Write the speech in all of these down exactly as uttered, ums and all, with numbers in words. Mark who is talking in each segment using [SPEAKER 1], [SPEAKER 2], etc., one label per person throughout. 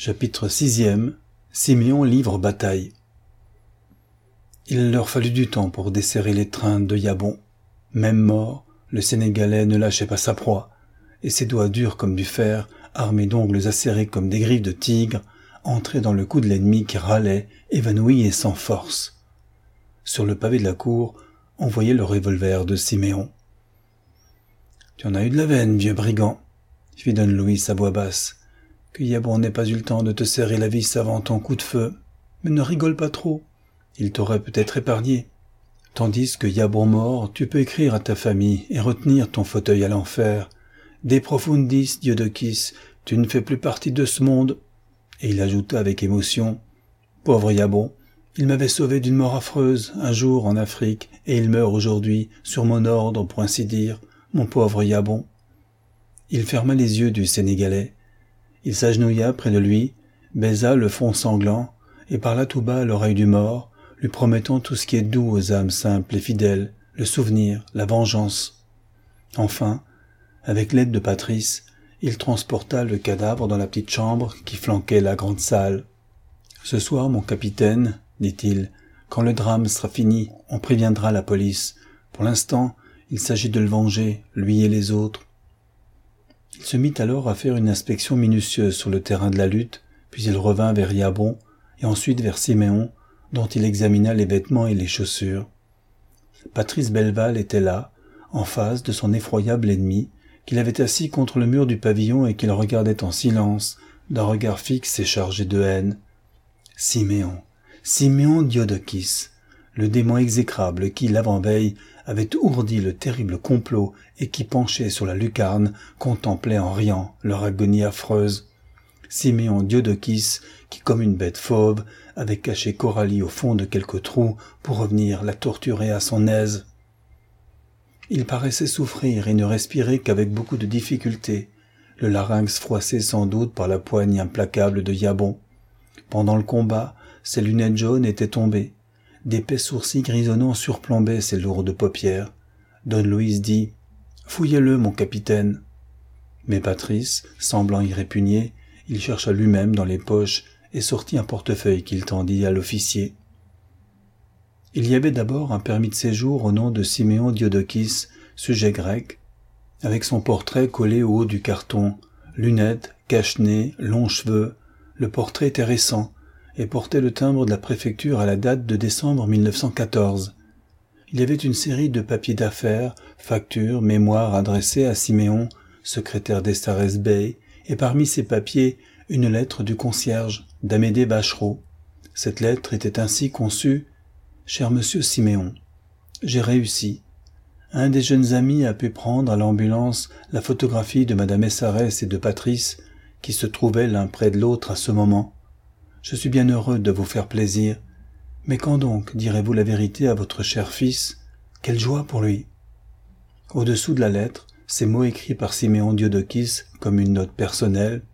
[SPEAKER 1] Chapitre sixième. Siméon livre bataille. Il leur fallut du temps pour desserrer l'étreinte de Yabon. Même mort, le Sénégalais ne lâchait pas sa proie, et ses doigts durs comme du fer, armés d'ongles acérés comme des griffes de tigre, entraient dans le cou de l'ennemi qui râlait, évanoui et sans force. Sur le pavé de la cour, on voyait le revolver de Siméon. « Tu en as eu de la veine, vieux brigand !» fit Don Luis à voix basse. « Que Yabon n'ait pas eu le temps de te serrer la vis avant ton coup de feu. Mais ne rigole pas trop, il t'aurait peut-être épargné. Tandis que Yabon mort, tu peux écrire à ta famille et retenir ton fauteuil à l'enfer. De profundis, Dieudochis, tu ne fais plus partie de ce monde. » Et il ajouta avec émotion, « Pauvre Yabon, il m'avait sauvé d'une mort affreuse un jour en Afrique, et il meurt aujourd'hui, sur mon ordre pour ainsi dire, mon pauvre Yabon. » Il ferma les yeux du Sénégalais. Il s'agenouilla près de lui, baisa le front sanglant, et parla tout bas à l'oreille du mort, lui promettant tout ce qui est doux aux âmes simples et fidèles, le souvenir, la vengeance. Enfin, avec l'aide de Patrice, il transporta le cadavre dans la petite chambre qui flanquait la grande salle. « Ce soir, mon capitaine, dit-il, quand le drame sera fini, on préviendra la police. Pour l'instant, il s'agit de le venger, lui et les autres. » Il se mit alors à faire une inspection minutieuse sur le terrain de la lutte, puis il revint vers Yabon, et ensuite vers Siméon, dont il examina les vêtements et les chaussures. Patrice Belval était là, en face de son effroyable ennemi, qu'il avait assis contre le mur du pavillon et qu'il regardait en silence, d'un regard fixe et chargé de haine. Siméon, Siméon Dieudochis, le démon exécrable qui, l'avant-veille, avait ourdi le terrible complot et qui, penché sur la lucarne, contemplait en riant leur agonie affreuse. Siméon Dieudochis, qui, comme une bête fauve, avait caché Coralie au fond de quelque trou pour revenir la torturer à son aise. Il paraissait souffrir et ne respirait qu'avec beaucoup de difficulté, le larynx froissé sans doute par la poigne implacable de Yabon. Pendant le combat, ses lunettes jaunes étaient tombées. D'épais sourcils grisonnants surplombaient ses lourdes paupières. Don Luis dit « Fouillez-le, mon capitaine !» Mais Patrice, semblant y répugner, il chercha lui-même dans les poches et sortit un portefeuille qu'il tendit à l'officier. Il y avait d'abord un permis de séjour au nom de Siméon Dieudochis, sujet grec, avec son portrait collé au haut du carton, lunettes, cache-nez, longs cheveux. Le portrait était récent et portait le timbre de la préfecture à la date de décembre mille neuf cent quatorze. Il y avait une série de papiers d'affaires, factures, mémoires adressés à Siméon, secrétaire d'Estares Bey, et parmi ces papiers, une lettre du concierge, d'Amédée Bachereau. Cette lettre était ainsi conçue. « Cher monsieur Siméon, j'ai réussi. Un des jeunes amis a pu prendre à l'ambulance la photographie de madame Essarès et de Patrice, qui se trouvaient l'un près de l'autre à ce moment. Je suis bien heureux de vous faire plaisir. Mais quand donc direz-vous la vérité à votre cher fils? Quelle joie pour lui !» Au-dessous de la lettre, ces mots écrits par Siméon Dieudochis comme une note personnelle.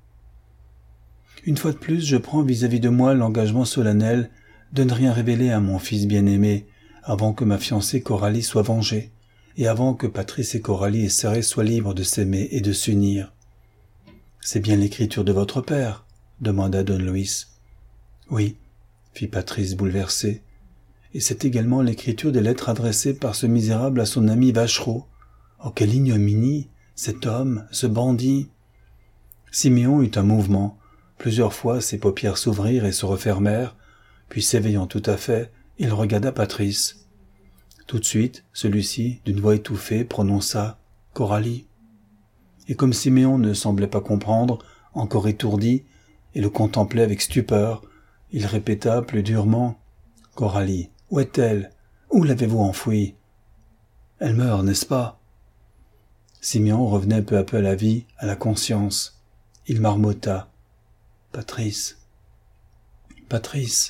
[SPEAKER 1] « Une fois de plus, je prends vis-à-vis de moi l'engagement solennel de ne rien révéler à mon fils bien-aimé avant que ma fiancée Coralie soit vengée et avant que Patrice et Coralie Essarès soient libres de s'aimer et de s'unir. »« C'est bien l'écriture de votre père ?» demanda Don Luis. « Oui, » fit Patrice bouleversé, « et c'est également l'écriture des lettres adressées par ce misérable à son ami Vachereau. Oh, quelle ignominie, cet homme, ce bandit !» Siméon eut un mouvement. Plusieurs fois ses paupières s'ouvrirent et se refermèrent, puis s'éveillant tout à fait, il regarda Patrice. Tout de suite, celui-ci, d'une voix étouffée, prononça « Coralie ». Et comme Siméon ne semblait pas comprendre, encore étourdi, et le contemplait avec stupeur, il répéta plus durement « Coralie, où est-elle? Où l'avez-vous enfouie? Elle meurt, n'est-ce pas ?» Siméon revenait peu à peu à la vie, à la conscience. Il marmotta « Patrice, Patrice ».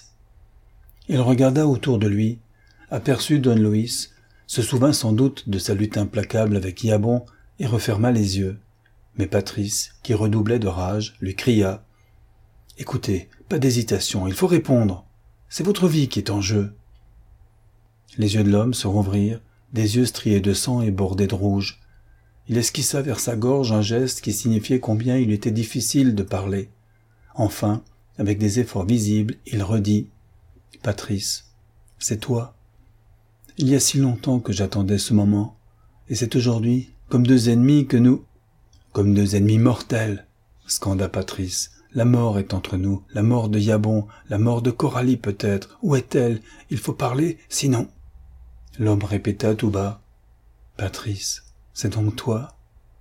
[SPEAKER 1] Il regarda autour de lui, aperçut Don Luis, se souvint sans doute de sa lutte implacable avec Yabon et referma les yeux. Mais Patrice, qui redoublait de rage, lui cria « Écoutez, pas d'hésitation, il faut répondre. C'est votre vie qui est en jeu. » Les yeux de l'homme se rouvrirent, des yeux striés de sang et bordés de rouge. Il esquissa vers sa gorge un geste qui signifiait combien il était difficile de parler. Enfin, avec des efforts visibles, il redit « Patrice, c'est toi. Il y a si longtemps que j'attendais ce moment, et c'est aujourd'hui, comme deux ennemis que nous... » « Comme deux ennemis mortels !» scanda Patrice. « La mort est entre nous, la mort de Yabon, la mort de Coralie peut-être. Où est-elle? Il faut parler, sinon... » L'homme répéta tout bas. « Patrice, c'est donc toi ?»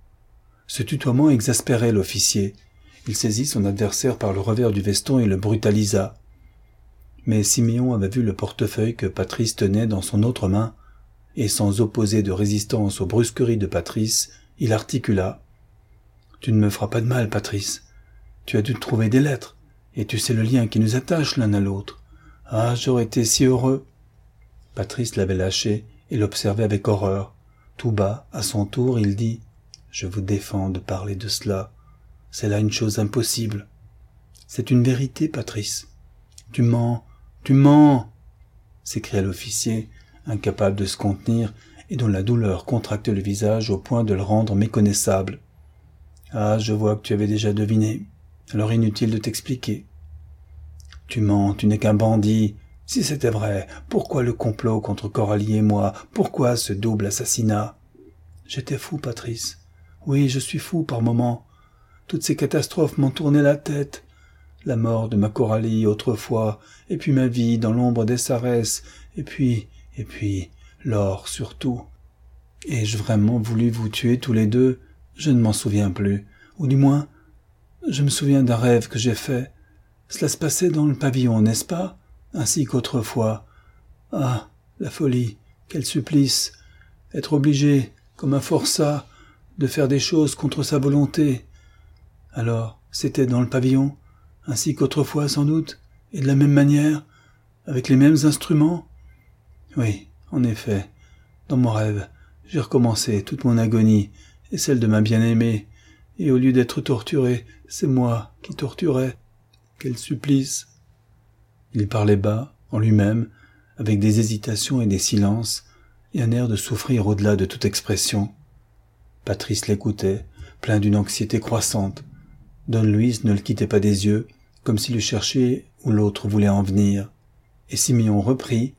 [SPEAKER 1] Ce tutoiement exaspérait l'officier. Il saisit son adversaire par le revers du veston et le brutalisa. Mais Siméon avait vu le portefeuille que Patrice tenait dans son autre main, et sans opposer de résistance aux brusqueries de Patrice, il articula. « Tu ne me feras pas de mal, Patrice. Tu as dû trouver des lettres, et tu sais le lien qui nous attache l'un à l'autre. Ah, j'aurais été si heureux !» Patrice l'avait lâché et l'observait avec horreur. Tout bas, à son tour, il dit « Je vous défends de parler de cela. C'est là une chose impossible. C'est une vérité, Patrice. Tu mens, tu mens !» s'écria l'officier, incapable de se contenir et dont la douleur contractait le visage au point de le rendre méconnaissable. « Ah, je vois que tu avais déjà deviné. Alors inutile de t'expliquer. »« Tu mens, tu n'es qu'un bandit. Si c'était vrai, pourquoi le complot contre Coralie et moi? Pourquoi ce double assassinat ?»« J'étais fou, Patrice. Oui, je suis fou par moments. Toutes ces catastrophes m'ont tourné la tête. La mort de ma Coralie autrefois, et puis ma vie dans l'ombre des Sarès, et puis, et puis, l'or surtout. Ai-je vraiment voulu vous tuer tous les deux? Je ne m'en souviens plus. Ou du moins, je me souviens d'un rêve que j'ai fait. Cela se passait dans le pavillon, n'est-ce pas? Ainsi qu'autrefois. Ah, la folie, quel supplice! Être obligé, comme un forçat, de faire des choses contre sa volonté. Alors, c'était dans le pavillon, ainsi qu'autrefois sans doute, et de la même manière, avec les mêmes instruments? Oui, en effet, dans mon rêve, j'ai recommencé toute mon agonie, et celle de ma bien-aimée, et au lieu d'être torturé, c'est moi qui torturais. Quel supplice! Il parlait bas, en lui-même, avec des hésitations et des silences, et un air de souffrir au-delà de toute expression. Patrice l'écoutait, plein d'une anxiété croissante. Don Luis ne le quittait pas des yeux, comme s'il eût cherché où l'autre voulait en venir. Et Siméon reprit.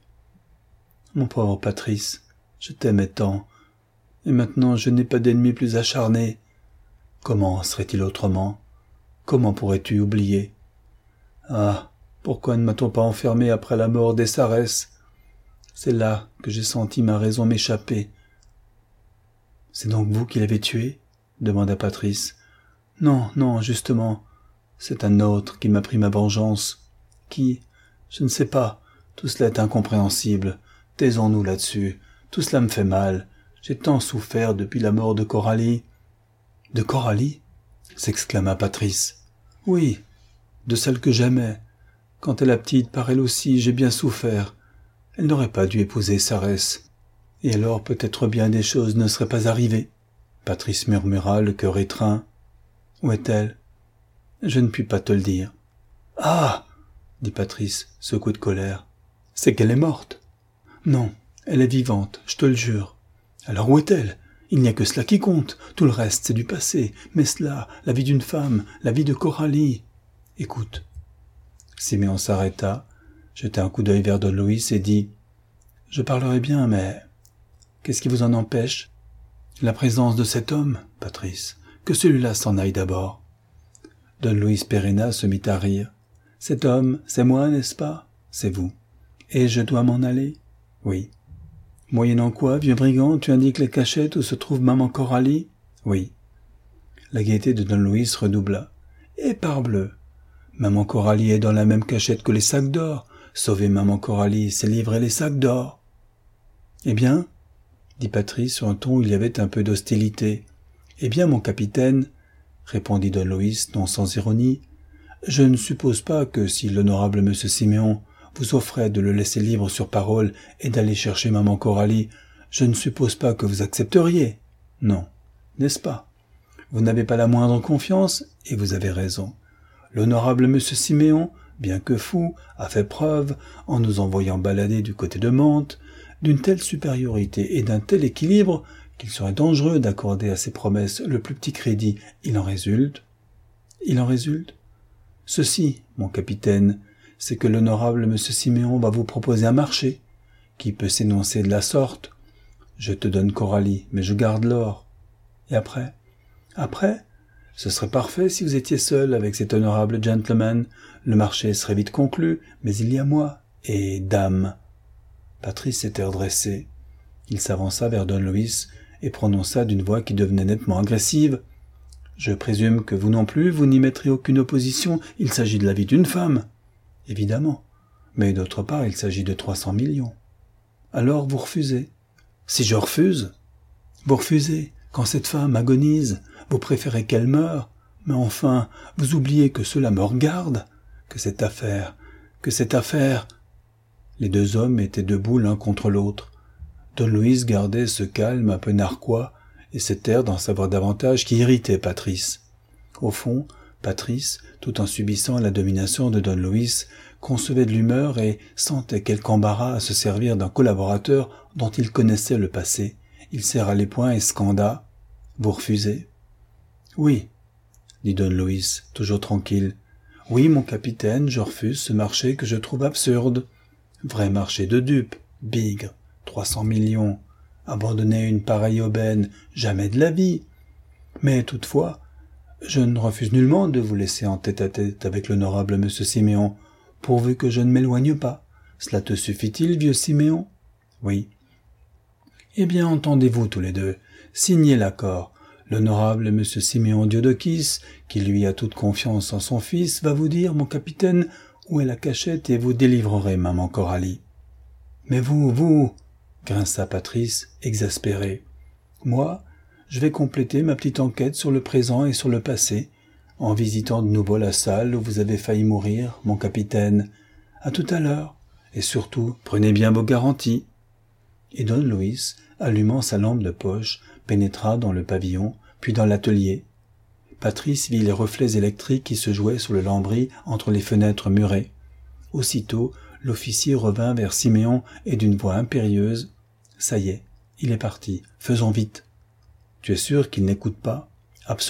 [SPEAKER 1] « Mon pauvre Patrice, je t'aimais tant, et maintenant je n'ai pas d'ennemi plus acharné. Comment serait-il autrement? Comment pourrais-tu oublier? Ah, pourquoi ne m'a-t-on pas enfermé après la mort des Sarès? C'est là que j'ai senti ma raison m'échapper. »« C'est donc vous qui l'avez tué ?» demanda Patrice. « Non, non, justement, c'est un autre qui m'a pris ma vengeance. Qui? Je ne sais pas, tout cela est incompréhensible. Taisons-nous là-dessus, tout cela me fait mal. J'ai tant souffert depuis la mort de Coralie. »« De Coralie ?» s'exclama Patrice. « Oui, de celle que j'aimais. Quant à la petite, par elle aussi, j'ai bien souffert. Elle n'aurait pas dû épouser Sarès. Et alors peut-être bien des choses ne seraient pas arrivées. » Patrice murmura, le cœur étreint. « Où est-elle? » ?»« Je ne puis pas te le dire. »« Ah !» dit Patrice, secoué de colère. « C'est qu'elle est morte. »« Non, elle est vivante, je te le jure. »« Alors où est-elle? Il n'y a que cela qui compte. Tout le reste, c'est du passé. Mais cela, la vie d'une femme, la vie de Coralie. Écoute. » Siméon s'arrêta, jeta un coup d'œil vers Don Luis et dit « Je parlerai bien, mais qu'est-ce qui vous en empêche? La présence de cet homme, Patrice. Que celui-là s'en aille d'abord. » Don Luis Perenna se mit à rire. « Cet homme, c'est moi, n'est-ce pas? C'est vous. Et je dois m'en aller? Oui. Moyennant quoi, vieux brigand, tu indiques les cachettes où se trouve maman Coralie? Oui. » La gaieté de Don Luis redoubla. « Et parbleu! Maman Coralie est dans la même cachette que les sacs d'or. Sauver maman Coralie, c'est livrer les sacs d'or. »« Eh bien, » dit Patrice sur un ton où il y avait un peu d'hostilité. « Eh bien, mon capitaine, » répondit Don Luis, non sans ironie, « je ne suppose pas que si l'honorable monsieur Siméon vous offrait de le laisser libre sur parole et d'aller chercher maman Coralie, je ne suppose pas que vous accepteriez. Non, n'est-ce pas? Vous n'avez pas la moindre confiance, et vous avez raison. L'honorable monsieur Siméon, bien que fou, a fait preuve, en nous envoyant balader du côté de Mantes, d'une telle supériorité et d'un tel équilibre qu'il serait dangereux d'accorder à ses promesses le plus petit crédit. Il en résulte Il en résulte Ceci, mon capitaine, c'est que l'honorable monsieur Siméon va vous proposer un marché, qui peut s'énoncer de la sorte. Je te donne Coralie, mais je garde l'or. Et après? Après? Ce serait parfait si vous étiez seul avec cet honorable gentleman. Le marché serait vite conclu, mais il y a moi. Et dame. Patrice s'était redressé. Il s'avança vers Don Luis et prononça d'une voix qui devenait nettement agressive. Je présume que vous non plus, vous n'y mettrez aucune opposition. Il s'agit de la vie d'une femme. Évidemment. Mais d'autre part, il s'agit de trois cents millions. Alors vous refusez. Si je refuse? Vous refusez. Quand cette femme agonise, vous préférez qu'elle meure. Mais enfin, vous oubliez que cela me regarde. Que cette affaire, que cette affaire... Les deux hommes étaient debout l'un contre l'autre. Don Luis gardait ce calme un peu narquois et cet air d'en savoir davantage qui irritait Patrice. Au fond, Patrice, tout en subissant la domination de Don Luis, concevait de l'humeur et sentait quelque embarras à se servir d'un collaborateur dont il connaissait le passé. Il serra les poings et scanda. « Vous refusez ?»« Oui, » dit Don Luis, toujours tranquille. « Oui, mon capitaine, je refuse ce marché que je trouve absurde. Vrai marché de dupes, bigre, trois cents millions. Abandonner une pareille aubaine, jamais de la vie. Mais toutefois, je ne refuse nullement de vous laisser en tête-à-tête avec l'honorable monsieur Siméon, pourvu que je ne m'éloigne pas. Cela te suffit-il, vieux Siméon? Oui. Eh bien, entendez-vous tous les deux. Signez l'accord. L'honorable monsieur Siméon Diodokis, qui lui a toute confiance en son fils, va vous dire, mon capitaine, où est la cachette et vous délivrerez maman Coralie. Mais vous, vous, grinça Patrice, exaspéré. Moi, je vais compléter ma petite enquête sur le présent et sur le passé, en visitant de nouveau la salle où vous avez failli mourir, mon capitaine. À tout à l'heure, et surtout, prenez bien vos garanties. Et Don Luis, allumant sa lampe de poche, pénétra dans le pavillon, puis dans l'atelier. Patrice vit les reflets électriques qui se jouaient sur le lambris entre les fenêtres murées. Aussitôt, l'officier revint vers Siméon et d'une voix impérieuse. « Ça y est, il est parti, faisons vite. »« Tu es sûr qu'il n'écoute pas ?»« Absolument. »«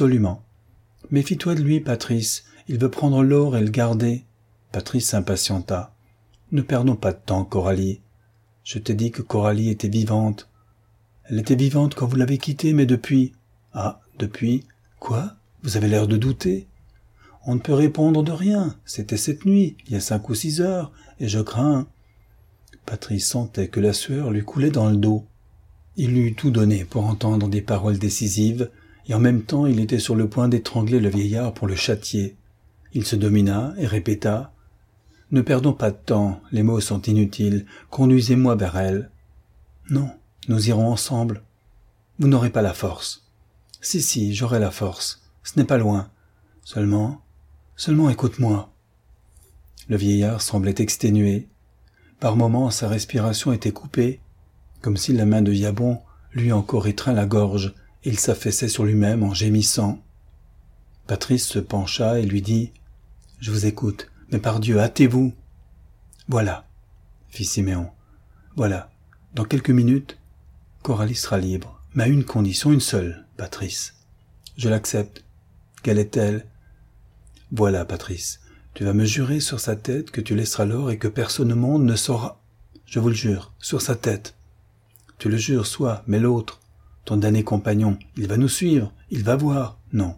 [SPEAKER 1] Méfie-toi de lui, Patrice, il veut prendre l'or et le garder. » Patrice s'impatienta. « Ne perdons pas de temps, Coralie. Je t'ai dit que Coralie était vivante. Elle était vivante quand vous l'avez quittée, mais depuis... »« Ah, depuis... Quoi ? Vous avez l'air de douter. On ne peut répondre de rien. C'était cette nuit, il y a cinq ou six heures, et je crains... » Patrice sentait que la sueur lui coulait dans le dos. Il eût tout donné pour entendre des paroles décisives, et en même temps il était sur le point d'étrangler le vieillard pour le châtier. Il se domina et répéta « Ne perdons pas de temps, les mots sont inutiles, conduisez-moi vers elle. »« Non, nous irons ensemble. Vous n'aurez pas la force. »« Si, si, j'aurai la force. Ce n'est pas loin. Seulement, seulement écoute-moi. » Le vieillard semblait exténué. Par moments, sa respiration était coupée, comme si la main de Yabon lui encore étreint la gorge, et il s'affaissait sur lui-même en gémissant. Patrice se pencha et lui dit « Je vous écoute, mais par Dieu, hâtez-vous. »« Voilà, » fit Siméon, « voilà, dans quelques minutes, Coralie sera libre, mais à une condition, une seule, Patrice. Je l'accepte. Quelle est-elle ? Voilà, Patrice, tu vas me jurer sur sa tête que tu laisseras l'or et que personne au monde ne saura. Je vous le jure, sur sa tête. Tu le jures, soit, mais l'autre, ton damné compagnon, il va nous suivre, il va voir. Non.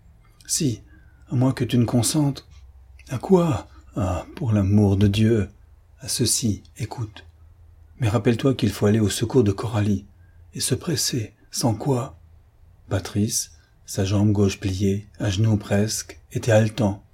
[SPEAKER 1] Si, à moins que tu ne consentes. À quoi ? Ah, pour l'amour de Dieu. À ceci, écoute. Mais rappelle-toi qu'il faut aller au secours de Coralie, et se presser, sans quoi ? Patrice, sa jambe gauche pliée, à genoux presque, était haletant.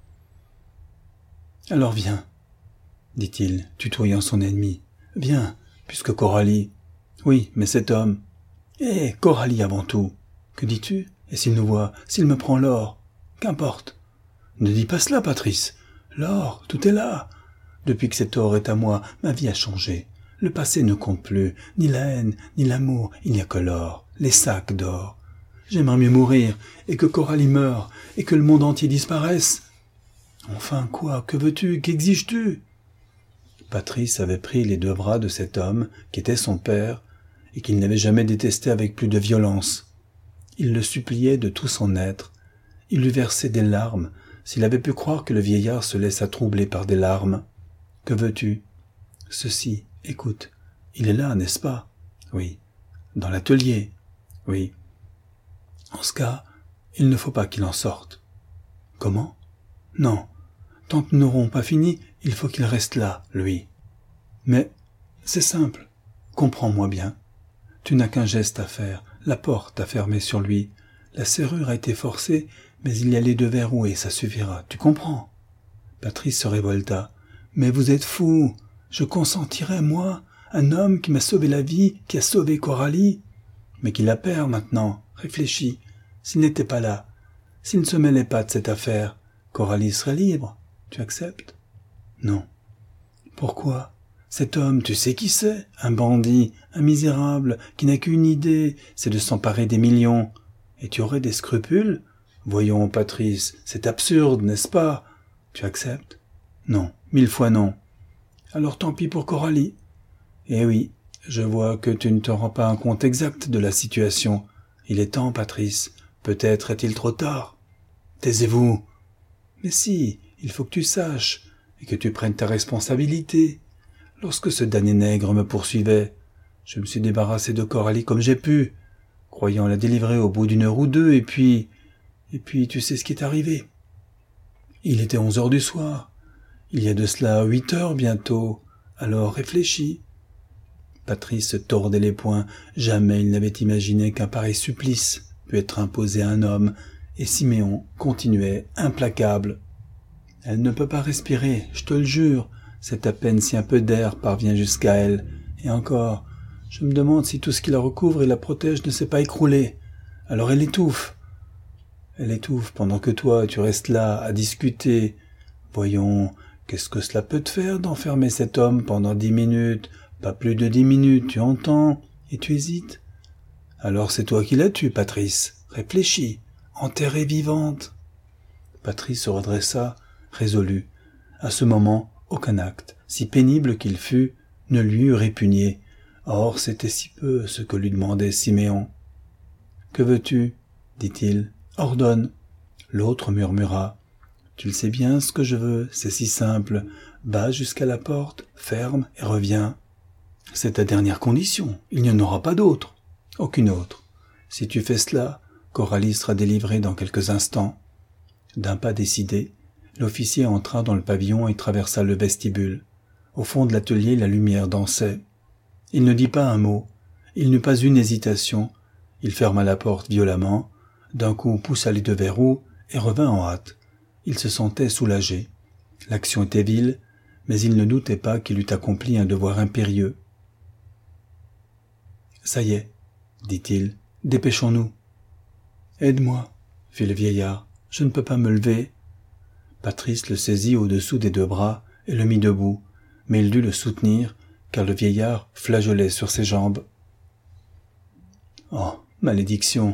[SPEAKER 1] « Alors viens, dit-il, tutoyant son ennemi. « Viens, puisque Coralie... »« Oui, mais cet homme... »« Eh, Coralie avant tout. Que dis-tu ? Et s'il nous voit, s'il me prend l'or ? Qu'importe. Ne dis pas cela, Patrice. L'or, tout est là. Depuis que cet or est à moi, ma vie a changé. Le passé ne compte plus, ni la haine, ni l'amour, il n'y a que l'or, les sacs d'or. J'aimerais mieux mourir, et que Coralie meure, et que le monde entier disparaisse. Enfin, quoi, que veux-tu, qu'exiges-tu ? » Patrice avait pris les deux bras de cet homme, qui était son père, et qu'il n'avait jamais détesté avec plus de violence. Il le suppliait de tout son être. Il lui versait des larmes, s'il avait pu croire que le vieillard se laissa troubler par des larmes. « Que veux-tu »« Ceci, écoute, il est là, n'est-ce pas ?»« Oui. »« Dans l'atelier ?»« Oui. »« En ce cas, il ne faut pas qu'il en sorte. »« Comment ?»« Non. Tant que nous n'aurons pas fini, il faut qu'il reste là, lui. »« Mais, c'est simple. Comprends-moi bien. Tu n'as qu'un geste à faire, la porte à fermer sur lui. La serrure a été forcée, mais il y a les deux verroués, ça suffira, tu comprends ?» Patrice se révolta. « Mais vous êtes fou. Je consentirais, moi, un homme qui m'a sauvé la vie, qui a sauvé Coralie, mais qui la perd maintenant. Réfléchis. S'il n'était pas là, s'il ne se mêlait pas de cette affaire, Coralie serait libre. Tu acceptes ? » ?»« Non. »« Pourquoi ? Cet homme, tu sais qui c'est ? Un bandit, un misérable, qui n'a qu'une idée, c'est de s'emparer des millions. Et tu aurais des scrupules ? Voyons, Patrice, c'est absurde, n'est-ce pas ? Tu acceptes ? Non, mille fois non. Alors tant pis pour Coralie. Eh oui, je vois que tu ne te rends pas un compte exact de la situation. Il est temps, Patrice. Peut-être est-il trop tard. Taisez-vous. Mais si, il faut que tu saches, et que tu prennes ta responsabilité. Lorsque ce damné nègre me poursuivait, je me suis débarrassé de Coralie comme j'ai pu, croyant la délivrer au bout d'une heure ou deux, et puis... Et puis, tu sais ce qui est arrivé. Il était onze heures du soir. Il y a de cela huit heures bientôt. Alors réfléchis. Patrice se tordait les poings. Jamais il n'avait imaginé qu'un pareil supplice pût être imposé à un homme, et Siméon continuait, implacable. « Elle ne peut pas respirer, je te le jure. C'est à peine si un peu d'air parvient jusqu'à elle. Et encore, je me demande si tout ce qui la recouvre et la protège ne s'est pas écroulé. Alors elle étouffe. Elle étouffe pendant que toi, tu restes là à discuter. Voyons, qu'est-ce que cela peut te faire d'enfermer cet homme pendant dix minutes, pas plus de dix minutes, tu entends, et tu hésites? Alors c'est toi qui la tues, Patrice. Réfléchis, enterrée vivante. » Patrice se redressa, résolu. À ce moment, aucun acte, si pénible qu'il fût, ne lui eût répugné. Or, c'était si peu ce que lui demandait Siméon. « Que veux-tu » dit-il. « Ordonne. » L'autre murmura. « Tu le sais bien ce que je veux, c'est si simple. Va jusqu'à la porte, ferme et reviens. » « C'est ta dernière condition, il n'y en aura pas d'autre. »« Aucune autre. Si tu fais cela, Coralie sera délivrée dans quelques instants. » D'un pas décidé, l'officier entra dans le pavillon et traversa le vestibule. Au fond de l'atelier, la lumière dansait. Il ne dit pas un mot. Il n'eut pas une hésitation. Il ferma la porte violemment, d'un coup poussa les deux verrous et revint en hâte. Il se sentait soulagé. L'action était vile, mais il ne doutait pas qu'il eût accompli un devoir impérieux. « Ça y est, dit-il, dépêchons-nous. »« Aide-moi, fit le vieillard, je ne peux pas me lever. » Patrice le saisit au-dessous des deux bras et le mit debout, mais il dut le soutenir, car le vieillard flageolait sur ses jambes. « Oh, malédiction !»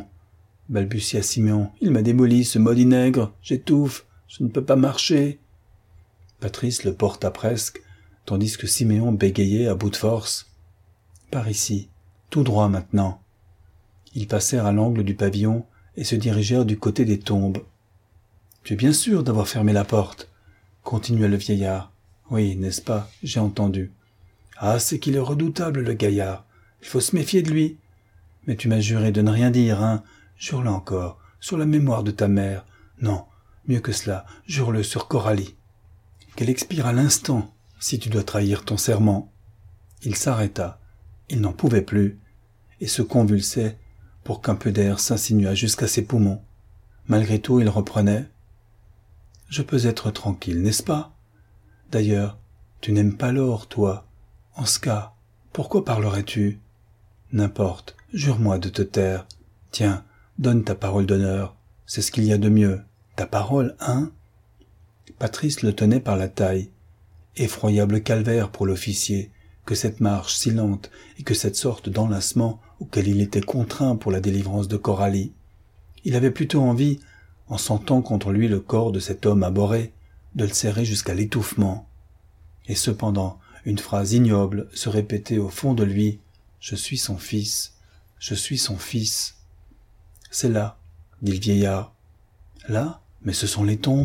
[SPEAKER 1] balbutia Siméon. « Il m'a démoli, ce maudit nègre, j'étouffe, je ne peux pas marcher. » Patrice le porta presque, tandis que Siméon bégayait à bout de force. « Par ici, tout droit maintenant. » Ils passèrent à l'angle du pavillon et se dirigèrent du côté des tombes. « Tu es bien sûr d'avoir fermé la porte ?» continua le vieillard. « Oui, n'est-ce pas, j'ai entendu. »« Ah, c'est qu'il est redoutable, le gaillard. Il faut se méfier de lui. Mais tu m'as juré de ne rien dire, hein. Jure-le encore, sur la mémoire de ta mère. Non, mieux que cela, jure-le sur Coralie. Qu'elle expire à l'instant, si tu dois trahir ton serment. » Il s'arrêta. Il n'en pouvait plus, et se convulsait pour qu'un peu d'air s'insinuât jusqu'à ses poumons. Malgré tout, il reprenait. « Je peux être tranquille, n'est-ce pas? D'ailleurs, tu n'aimes pas l'or, toi. En ce cas, pourquoi parlerais-tu? N'importe, jure-moi de te taire. Tiens, donne ta parole d'honneur. C'est ce qu'il y a de mieux. Ta parole, hein ?» Patrice le tenait par la taille. Effroyable calvaire pour l'officier, que cette marche si lente et que cette sorte d'enlacement auquel il était contraint pour la délivrance de Coralie. Il avait plutôt envie, en sentant contre lui le corps de cet homme abhorré, de le serrer jusqu'à l'étouffement. Et cependant, une phrase ignoble se répétait au fond de lui. « Je suis son fils, je suis son fils. »« C'est là, dit le vieillard. »« Là, mais ce sont les tombes. »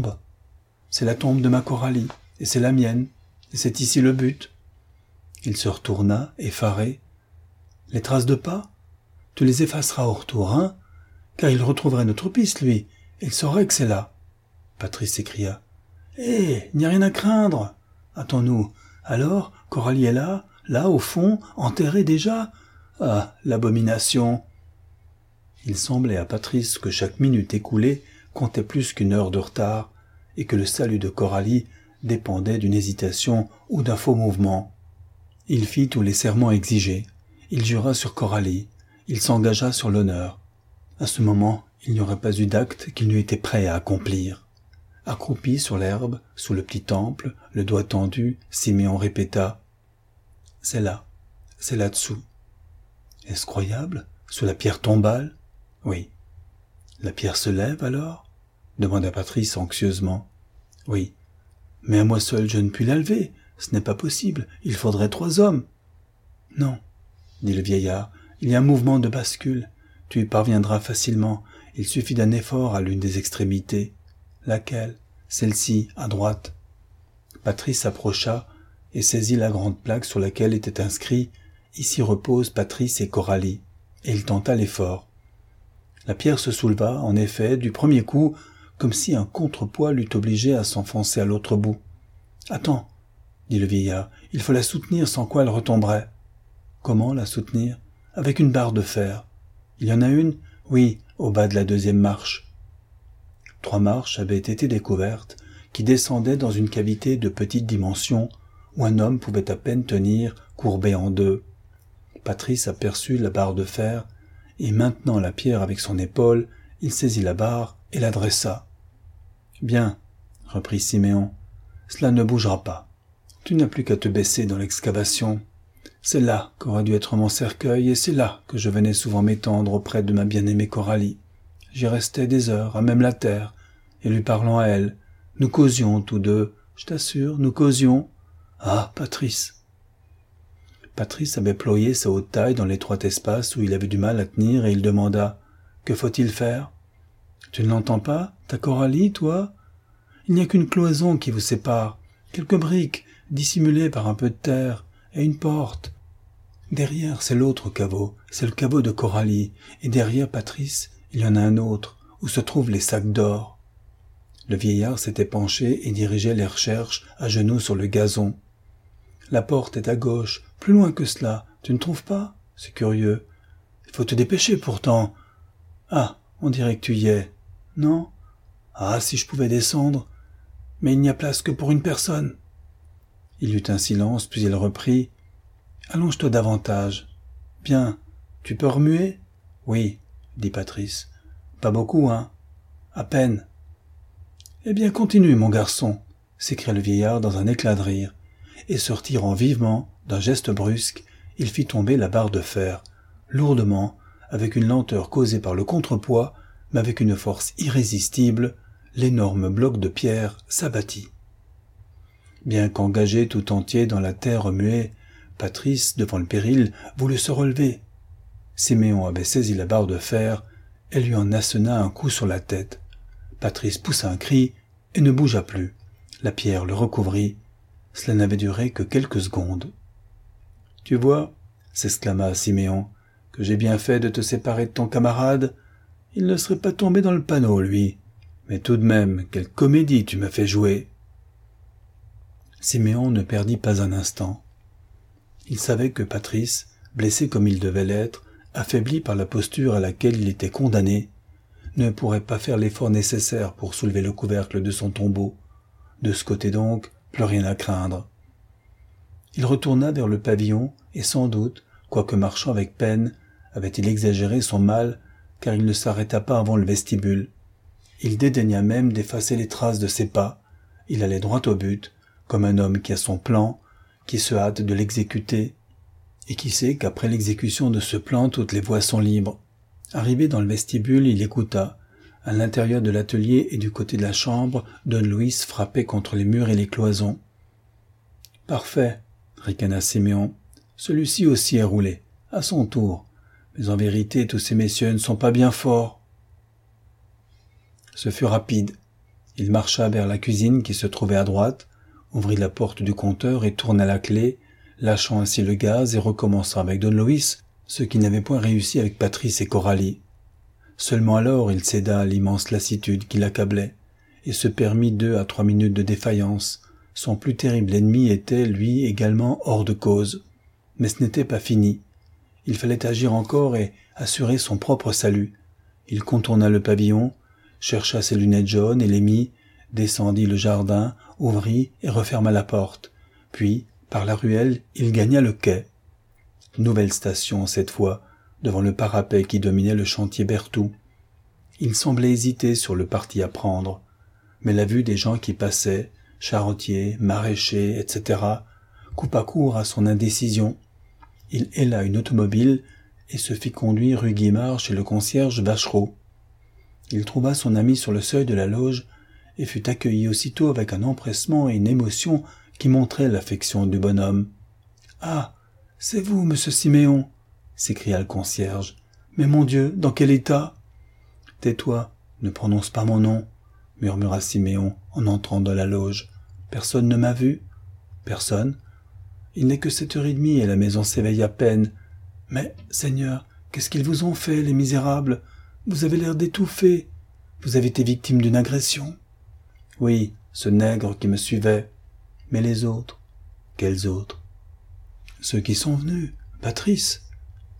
[SPEAKER 1] c'est la tombe de ma Coralie, et c'est la mienne, et c'est ici le but. » Il se retourna, effaré. « Les traces de pas? Tu les effaceras au retour, hein? Car il retrouverait notre piste, lui, et il saurait que c'est là. » Patrice s'écria. « Hé, il n'y a rien à craindre. Attends-nous. Alors, Coralie est là, là, au fond, enterrée déjà? Ah, l'abomination !» Il semblait à Patrice que chaque minute écoulée comptait plus qu'une heure de retard, et que le salut de Coralie dépendait d'une hésitation ou d'un faux mouvement. Il fit tous les serments exigés. Il jura sur Coralie. Il s'engagea sur l'honneur. À ce moment, il n'y aurait pas eu d'acte qu'il n'eût été prêt à accomplir. Accroupi sur l'herbe, sous le petit temple, le doigt tendu, Siméon répéta « C'est là, c'est là-dessous. » « Est-ce croyable? Sous la pierre tombale? »« Oui. »« La pierre se lève alors? » demanda Patrice anxieusement. « Oui. Mais à moi seul je ne puis la lever. Ce n'est pas possible. Il faudrait trois hommes. »« Non, » dit le vieillard, « il y a un mouvement de bascule. Tu y parviendras facilement. Il suffit d'un effort à l'une des extrémités. »« Laquelle? » ?»« Celle-ci, à droite. » Patrice s'approcha et saisit la grande plaque sur laquelle était inscrit « Ici reposent Patrice et Coralie » et il tenta l'effort. La pierre se souleva, en effet, du premier coup, comme si un contrepoids l'eût obligé à s'enfoncer à l'autre bout. « Attends, » dit le vieillard, « il faut la soutenir sans quoi elle retomberait. »« Comment la soutenir ? » ?»« Avec une barre de fer. »« Il y en a une ? » ?»« Oui, au bas de la deuxième marche. » Trois marches avaient été découvertes, qui descendaient dans une cavité de petite dimension, où un homme pouvait à peine tenir, courbé en deux. Patrice aperçut la barre de fer, et maintenant la pierre avec son épaule, il saisit la barre et la dressa. « Bien, » reprit Siméon, « cela ne bougera pas. Tu n'as plus qu'à te baisser dans l'excavation. C'est là qu'aurait dû être mon cercueil, et c'est là que je venais souvent m'étendre auprès de ma bien-aimée Coralie. J'y restais des heures, à même la terre, et lui parlant à elle. Nous causions tous deux, je t'assure, nous causions. Ah, Patrice !» Patrice avait ployé sa haute taille dans l'étroit espace où il avait du mal à tenir, et il demanda « Que faut-il faire ? Tu ne l'entends pas, ta Coralie, toi ? Il n'y a qu'une cloison qui vous sépare, quelques briques dissimulées par un peu de terre, et une porte. Derrière, c'est l'autre caveau, c'est le caveau de Coralie, et derrière Patrice, il y en a un autre, où se trouvent les sacs d'or. » Le vieillard s'était penché et dirigeait les recherches à genoux sur le gazon. « La porte est à gauche, plus loin que cela, tu ne trouves pas? C'est curieux. Il faut te dépêcher pourtant. Ah, on dirait que tu y es. Non? Ah, si je pouvais descendre. Mais il n'y a place que pour une personne. » Il eut un silence, puis il reprit. « Allonge-toi davantage. Bien, tu peux remuer? »« Oui, » dit Patrice. « Pas beaucoup, hein? À peine. »« Eh bien, continue, mon garçon, » s'écria le vieillard dans un éclat de rire, et se retirant vivement, d'un geste brusque, il fit tomber la barre de fer, lourdement, avec une lenteur causée par le contrepoids, mais avec une force irrésistible, l'énorme bloc de pierre s'abattit. Bien qu'engagé tout entier dans la terre remuée, Patrice, devant le péril, voulut se relever. Siméon avait saisi la barre de fer et lui en assena un coup sur la tête. Patrice poussa un cri et ne bougea plus. La pierre le recouvrit. Cela n'avait duré que quelques secondes. « Tu vois, » s'exclama Siméon, « que j'ai bien fait de te séparer de ton camarade. Il ne serait pas tombé dans le panneau, lui. Mais tout de même, quelle comédie tu m'as fait jouer !» Siméon ne perdit pas un instant. Il savait que Patrice, blessé comme il devait l'être, affaibli par la posture à laquelle il était condamné, ne pourrait pas faire l'effort nécessaire pour soulever le couvercle de son tombeau. De ce côté donc, plus rien à craindre. Il retourna vers le pavillon et sans doute, quoique marchant avec peine, avait-il exagéré son mal, car il ne s'arrêta pas avant le vestibule. Il dédaigna même d'effacer les traces de ses pas. Il allait droit au but, comme un homme qui a son plan, qui se hâte de l'exécuter, et qui sait qu'après l'exécution de ce plan, toutes les voies sont libres. Arrivé dans le vestibule, il écouta. À l'intérieur de l'atelier et du côté de la chambre, Don Luis frappait contre les murs et les cloisons. « Parfait, » ricana Siméon. « Celui-ci aussi est roulé, à son tour. Mais en vérité, tous ces messieurs ne sont pas bien forts. » Ce fut rapide. Il marcha vers la cuisine qui se trouvait à droite, ouvrit la porte du compteur et tourna la clé, lâchant ainsi le gaz et recommençant avec Don Luis, ce qui n'avait point réussi avec Patrice et Coralie. Seulement alors il céda à l'immense lassitude qui l'accablait, et se permit deux à trois minutes de défaillance. Son plus terrible ennemi était, lui, également hors de cause. Mais ce n'était pas fini. Il fallait agir encore et assurer son propre salut. Il contourna le pavillon, chercha ses lunettes jaunes et les mit, descendit le jardin, ouvrit et referma la porte. Puis, par la ruelle, il gagna le quai. Nouvelle station, cette fois, devant le parapet qui dominait le chantier Berthoud. Il semblait hésiter sur le parti à prendre, mais la vue des gens qui passaient, charretiers, maraîchers, et cetera, coupa court à son indécision. Il héla une automobile et se fit conduire rue Guimard chez le concierge Vachereau. Il trouva son ami sur le seuil de la loge et fut accueilli aussitôt avec un empressement et une émotion qui montraient l'affection du bonhomme. « Ah, c'est vous, monsieur Siméon !» s'écria le concierge. « Mais mon Dieu, dans quel état ?»« Tais-toi, ne prononce pas mon nom, » murmura Siméon en entrant dans la loge. « Personne ne m'a vu ?»« Personne. Il n'est que sept heures et demie et la maison s'éveille à peine. Mais, Seigneur, qu'est-ce qu'ils vous ont fait, les misérables ? Vous avez l'air d'étouffer. Vous avez été victime d'une agression. »« Oui, ce nègre qui me suivait. Mais les autres ? Quels autres ? » ?»« Ceux qui sont venus. Patrice. »« Hein ?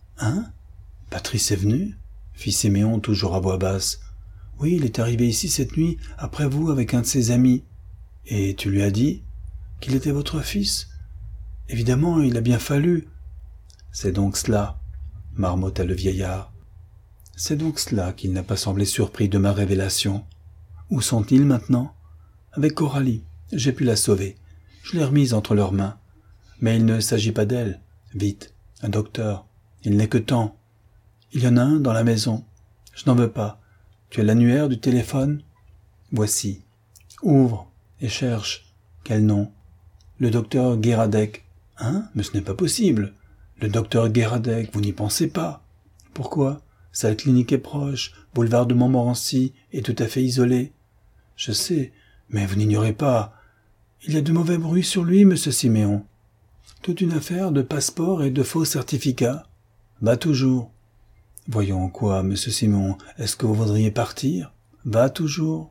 [SPEAKER 1] Patrice est venu ?» fit Siméon toujours à voix basse. « Oui, il est arrivé ici cette nuit, après vous, avec un de ses amis. »« Et tu lui as dit qu'il était votre fils ? » ?»« Évidemment, il a bien fallu. »« C'est donc cela, » marmotta le vieillard. « C'est donc cela qu'il n'a pas semblé surpris de ma révélation. Où sont-ils maintenant ? » ?»« Avec Coralie. J'ai pu la sauver. Je l'ai remise entre leurs mains. Mais il ne s'agit pas d'elle. Vite, un docteur. Il n'est que temps. Il y en a un dans la maison. Je n'en veux pas. Tu as l'annuaire du téléphone ? Voici. Ouvre et cherche. Quel nom ? Le docteur Guéradec. Hein ? Mais ce n'est pas possible. Le docteur Guéradec, vous n'y pensez pas. Pourquoi ? Sa clinique est proche, boulevard de Montmorency est tout à fait isolé. Je sais, mais vous n'ignorez pas. Il y a de mauvais bruits sur lui, monsieur Siméon. Toute une affaire de passeport et de faux certificats. Va toujours. Voyons quoi, monsieur Siméon, est-ce que vous voudriez partir ? Va toujours.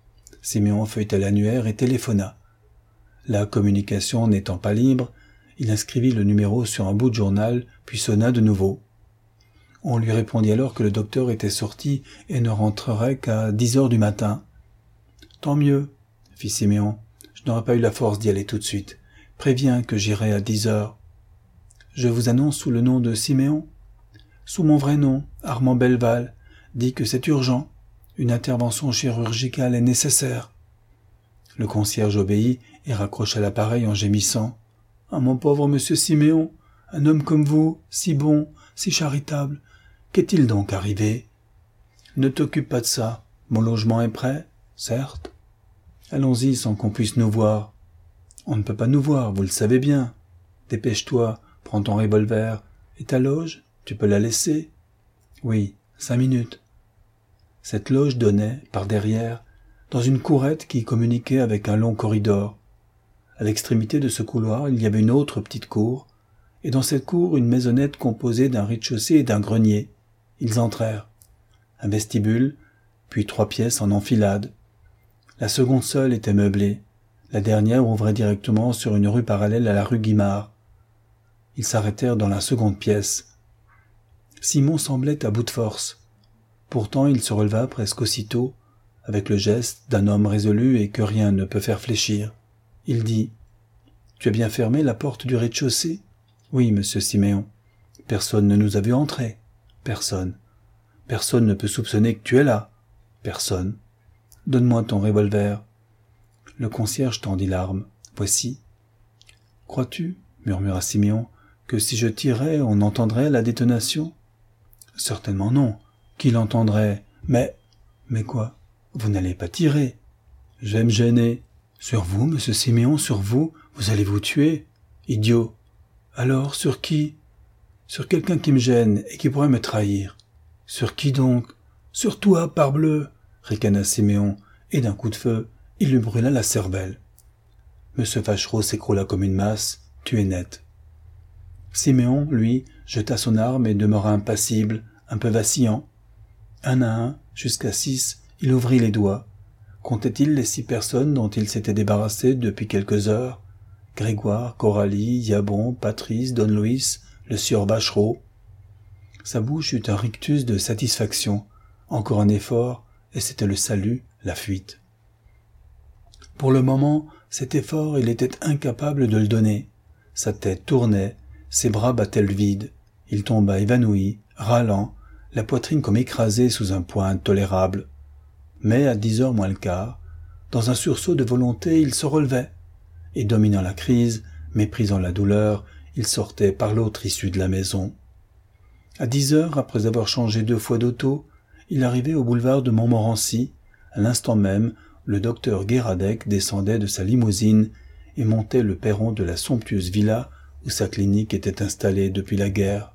[SPEAKER 1] Siméon feuilleta l'annuaire et téléphona. La communication n'étant pas libre, il inscrivit le numéro sur un bout de journal, puis sonna de nouveau. On lui répondit alors que le docteur était sorti et ne rentrerait qu'à dix heures du matin. « Tant mieux, » fit Siméon. « Je n'aurais pas eu la force d'y aller tout de suite. Préviens que j'irai à dix heures. »« Je vous annonce sous le nom de Siméon ? » ?»« Sous mon vrai nom, Armand Belval. Dis que c'est urgent. Une intervention chirurgicale est nécessaire. » Le concierge obéit et raccrocha l'appareil en gémissant. « Ah, mon pauvre monsieur Siméon, un homme comme vous, si bon, si charitable. Qu'est-il donc arrivé ? » ?»« Ne t'occupe pas de ça. Mon logement est prêt, certes. Allons-y sans qu'on puisse nous voir. »« On ne peut pas nous voir, vous le savez bien. Dépêche-toi, prends ton revolver. Et ta loge, tu peux la laisser ? » ?»« Oui, cinq minutes. » Cette loge donnait, par derrière, dans une courette qui communiquait avec un long corridor. À l'extrémité de ce couloir, il y avait une autre petite cour, et dans cette cour, une maisonnette composée d'un rez-de-chaussée et d'un grenier. Ils entrèrent. Un vestibule, puis trois pièces en enfilade. La seconde seule était meublée. La dernière ouvrait directement sur une rue parallèle à la rue Guimard. Ils s'arrêtèrent dans la seconde pièce. Simon semblait à bout de force. Pourtant, il se releva presque aussitôt, avec le geste d'un homme résolu et que rien ne peut faire fléchir. Il dit « Tu as bien fermé la porte du rez-de-chaussée ? » ?»« Oui, monsieur Siméon. Personne ne nous a vu entrer. Personne. Personne ne peut soupçonner que tu es là. Personne. Donne-moi ton revolver. » Le concierge tendit l'arme. « Voici. »« Crois-tu, murmura Siméon, que si je tirais, on entendrait la détonation ? » ?»« Certainement non. Qui l'entendrait ? Mais... Mais quoi ? Vous n'allez pas tirer. »« Je vais me gêner. »« Sur vous, monsieur Siméon, sur vous ? Vous allez vous tuer ? Idiot. Alors, sur qui ? Sur quelqu'un qui me gêne et qui pourrait me trahir. »« Sur qui donc ? Sur toi, parbleu !» ricana Siméon, et d'un coup de feu, il lui brûla la cervelle. M. Vachereau s'écroula comme une masse, tué net. Siméon, lui, jeta son arme et demeura impassible, un peu vacillant. Un à un, jusqu'à six, il ouvrit les doigts. Comptait-il les six personnes dont il s'était débarrassé depuis quelques heures? Grégoire, Coralie, Yabon, Patrice, Don Luis, le sieur Vachereau. Sa bouche eut un rictus de satisfaction. Encore un effort, et c'était le salut, la fuite. Pour le moment, cet effort, il était incapable de le donner. Sa tête tournait, ses bras battaient le vide. Il tomba évanoui, râlant, la poitrine comme écrasée sous un poids intolérable. Mais à dix heures moins le quart, dans un sursaut de volonté, il se relevait, et dominant la crise, méprisant la douleur, il sortait par l'autre issue de la maison. À dix heures, après avoir changé deux fois d'auto, il arrivait au boulevard de Montmorency. À l'instant même, le docteur Guéradec descendait de sa limousine et montait le perron de la somptueuse villa où sa clinique était installée depuis la guerre.